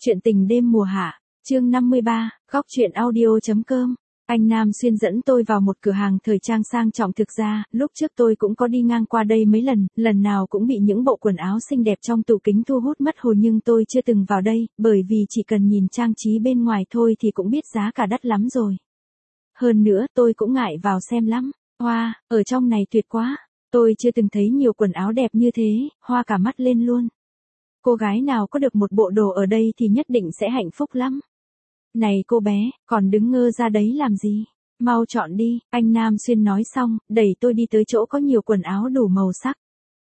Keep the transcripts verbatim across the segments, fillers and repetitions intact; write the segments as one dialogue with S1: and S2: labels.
S1: Chuyện tình đêm mùa hạ, chương năm mươi ba, góc truyện audio.com. Anh Nam Xuyên dẫn tôi vào một cửa hàng thời trang sang trọng, thực ra, lúc trước tôi cũng có đi ngang qua đây mấy lần, lần nào cũng bị những bộ quần áo xinh đẹp trong tủ kính thu hút mất hồn, nhưng tôi chưa từng vào đây, bởi vì chỉ cần nhìn trang trí bên ngoài thôi thì cũng biết giá cả đắt lắm rồi. Hơn nữa tôi cũng ngại vào xem lắm. Hoa, wow, ở trong này tuyệt quá. Tôi chưa từng thấy nhiều quần áo đẹp như thế, hoa cả mắt lên luôn. Cô gái nào có được một bộ đồ ở đây thì nhất định sẽ hạnh phúc lắm. Này cô bé, còn đứng ngơ ra đấy làm gì? Mau chọn đi, anh Nam Xuyên nói xong, đẩy tôi đi tới chỗ có nhiều quần áo đủ màu sắc.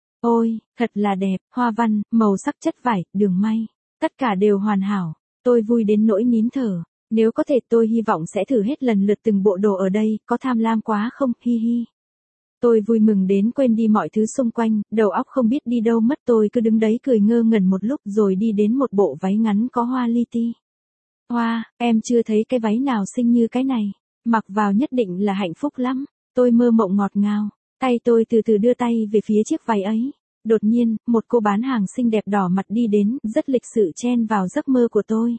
S1: Ôi, thật là đẹp, hoa văn, màu sắc, chất vải, đường may, tất cả đều hoàn hảo. Tôi vui đến nỗi nín thở. Nếu có thể tôi hy vọng sẽ thử hết lần lượt từng bộ đồ ở đây, có tham lam quá không, hi hi. Tôi vui mừng đến quên đi mọi thứ xung quanh, đầu óc không biết đi đâu mất, tôi cứ đứng đấy cười ngơ ngẩn một lúc rồi đi đến một bộ váy ngắn có hoa li ti. Hoa, wow, em chưa thấy cái váy nào xinh như cái này, mặc vào nhất định là hạnh phúc lắm. Tôi mơ mộng ngọt ngào, tay tôi từ từ đưa tay về phía chiếc váy ấy. Đột nhiên, một cô bán hàng xinh đẹp đỏ mặt đi đến, rất lịch sự chen vào giấc mơ của tôi.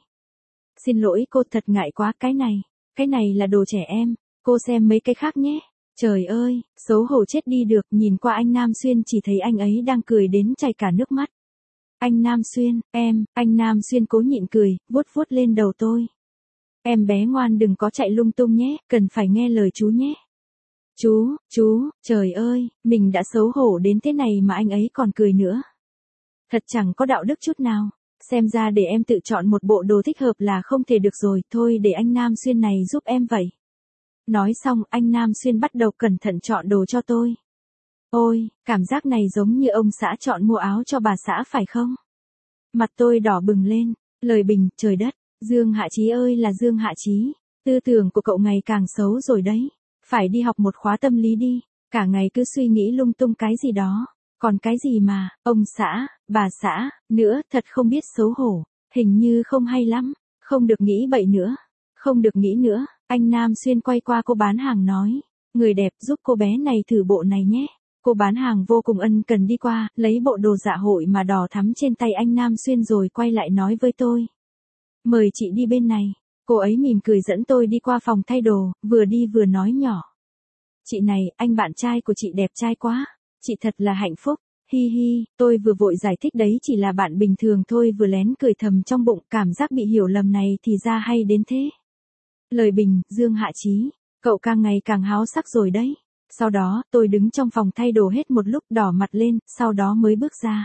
S1: Xin lỗi cô, thật ngại quá, cái này, cái này là đồ trẻ em, cô xem mấy cái khác nhé. Trời ơi, xấu hổ chết đi được, nhìn qua anh Nam Xuyên chỉ thấy anh ấy đang cười đến chảy cả nước mắt. Anh Nam Xuyên, em, anh Nam Xuyên cố nhịn cười, vuốt vuốt lên đầu tôi. Em bé ngoan đừng có chạy lung tung nhé, cần phải nghe lời chú nhé. Chú, chú, trời ơi, mình đã xấu hổ đến thế này mà anh ấy còn cười nữa. Thật chẳng có đạo đức chút nào. Xem ra để em tự chọn một bộ đồ thích hợp là không thể được rồi, thôi để anh Nam Xuyên này giúp em vậy. Nói xong, anh Nam Xuyên bắt đầu cẩn thận chọn đồ cho tôi. Ôi, cảm giác này giống như ông xã chọn mua áo cho bà xã phải không? Mặt tôi đỏ bừng lên, lời bình, trời đất, Dương Hạ Chí ơi là Dương Hạ Chí, tư tưởng của cậu ngày càng xấu rồi đấy, phải đi học một khóa tâm lý đi, cả ngày cứ suy nghĩ lung tung cái gì đó, còn cái gì mà, ông xã, bà xã, nữa, thật không biết xấu hổ, hình như không hay lắm, không được nghĩ bậy nữa, không được nghĩ nữa. Anh Nam Xuyên quay qua cô bán hàng nói, người đẹp giúp cô bé này thử bộ này nhé. Cô bán hàng vô cùng ân cần đi qua, lấy bộ đồ dạ hội mà đỏ thắm trên tay anh Nam Xuyên rồi quay lại nói với tôi. Mời chị đi bên này. Cô ấy mỉm cười dẫn tôi đi qua phòng thay đồ, vừa đi vừa nói nhỏ. Chị này, anh bạn trai của chị đẹp trai quá, chị thật là hạnh phúc. Hi hi, tôi vừa vội giải thích đấy chỉ là bạn bình thường thôi, vừa lén cười thầm trong bụng, cảm giác bị hiểu lầm này thì ra hay đến thế. Lời bình, Dương Hạ Chí, cậu càng ngày càng háo sắc rồi đấy. Sau đó, tôi đứng trong phòng thay đồ hết một lúc đỏ mặt lên, sau đó mới bước ra.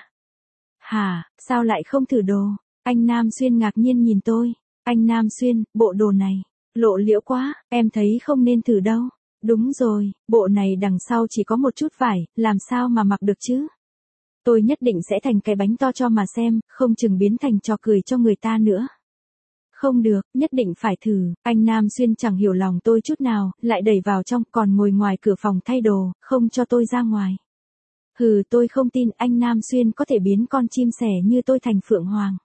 S1: Hả, sao lại không thử đồ? Anh Nam Xuyên ngạc nhiên nhìn tôi. Anh Nam Xuyên, bộ đồ này, lộ liễu quá, em thấy không nên thử đâu. Đúng rồi, bộ này đằng sau chỉ có một chút vải, làm sao mà mặc được chứ? Tôi nhất định sẽ thành cái bánh to cho mà xem, không chừng biến thành trò cười cho người ta nữa. Không được, nhất định phải thử. Anh Nam Xuyên chẳng hiểu lòng tôi chút nào, lại đẩy vào trong, còn ngồi ngoài cửa phòng thay đồ, không cho tôi ra ngoài. Hừ, tôi không tin anh Nam Xuyên có thể biến con chim sẻ như tôi thành phượng hoàng.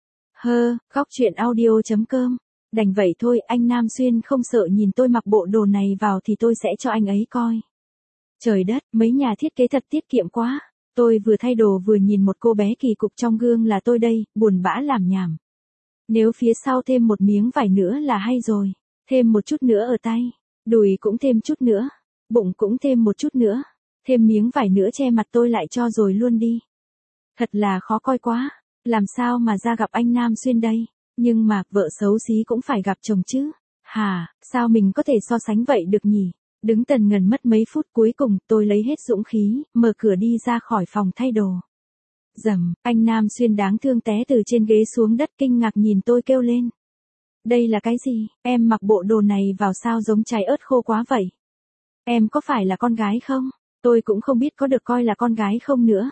S1: Hơ, góc truyện audio.com. Đành vậy thôi, anh Nam Xuyên không sợ nhìn tôi mặc bộ đồ này vào thì tôi sẽ cho anh ấy coi. Trời đất, mấy nhà thiết kế thật tiết kiệm quá. Tôi vừa thay đồ vừa nhìn một cô bé kỳ cục trong gương là tôi đây, buồn bã làm nhảm. Nếu phía sau thêm một miếng vải nữa là hay rồi, thêm một chút nữa ở tay, đùi cũng thêm chút nữa, bụng cũng thêm một chút nữa, thêm miếng vải nữa che mặt tôi lại cho rồi luôn đi. Thật là khó coi quá, làm sao mà ra gặp anh Nam Xuyên đây, nhưng mà vợ xấu xí cũng phải gặp chồng chứ, hà, sao mình có thể so sánh vậy được nhỉ? Đứng tần ngần mất mấy phút, cuối cùng tôi lấy hết dũng khí, mở cửa đi ra khỏi phòng thay đồ. Dầm, anh Nam Xuyên đáng thương té từ trên ghế xuống đất kinh ngạc nhìn tôi kêu lên. Đây là cái gì, em mặc bộ đồ này vào sao giống trái ớt khô quá vậy? Em có phải là con gái không? Tôi cũng không biết có được coi là con gái không nữa.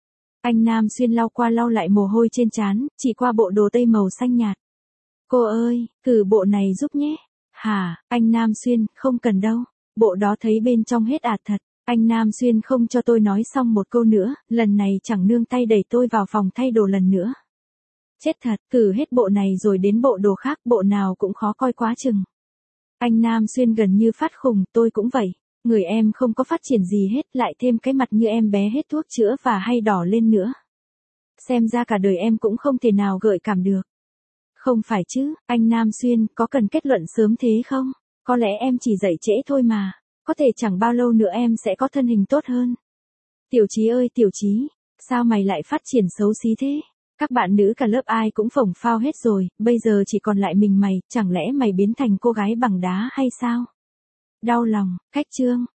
S1: Anh Nam Xuyên lau qua lau lại mồ hôi trên trán, chỉ qua bộ đồ tây màu xanh nhạt. Cô ơi, thử bộ này giúp nhé. Hả, anh Nam Xuyên, không cần đâu. Bộ đó thấy bên trong hết ạt thật. Anh Nam Xuyên không cho tôi nói xong một câu nữa, lần này chẳng nương tay đẩy tôi vào phòng thay đồ lần nữa. Chết thật, thử hết bộ này rồi đến bộ đồ khác, bộ nào cũng khó coi quá chừng. Anh Nam Xuyên gần như phát khùng, tôi cũng vậy. Người em không có phát triển gì hết, lại thêm cái mặt như em bé hết thuốc chữa và hay đỏ lên nữa. Xem ra cả đời em cũng không thể nào gợi cảm được. Không phải chứ, anh Nam Xuyên, có cần kết luận sớm thế không? Có lẽ em chỉ dậy trễ thôi mà. Có thể chẳng bao lâu nữa em sẽ có thân hình tốt hơn. Tiểu Chí ơi Tiểu Chí, sao mày lại phát triển xấu xí thế? Các bạn nữ cả lớp ai cũng phồng phao hết rồi, bây giờ chỉ còn lại mình mày, chẳng lẽ mày biến thành cô gái bằng đá hay sao? Đau lòng, khách trương.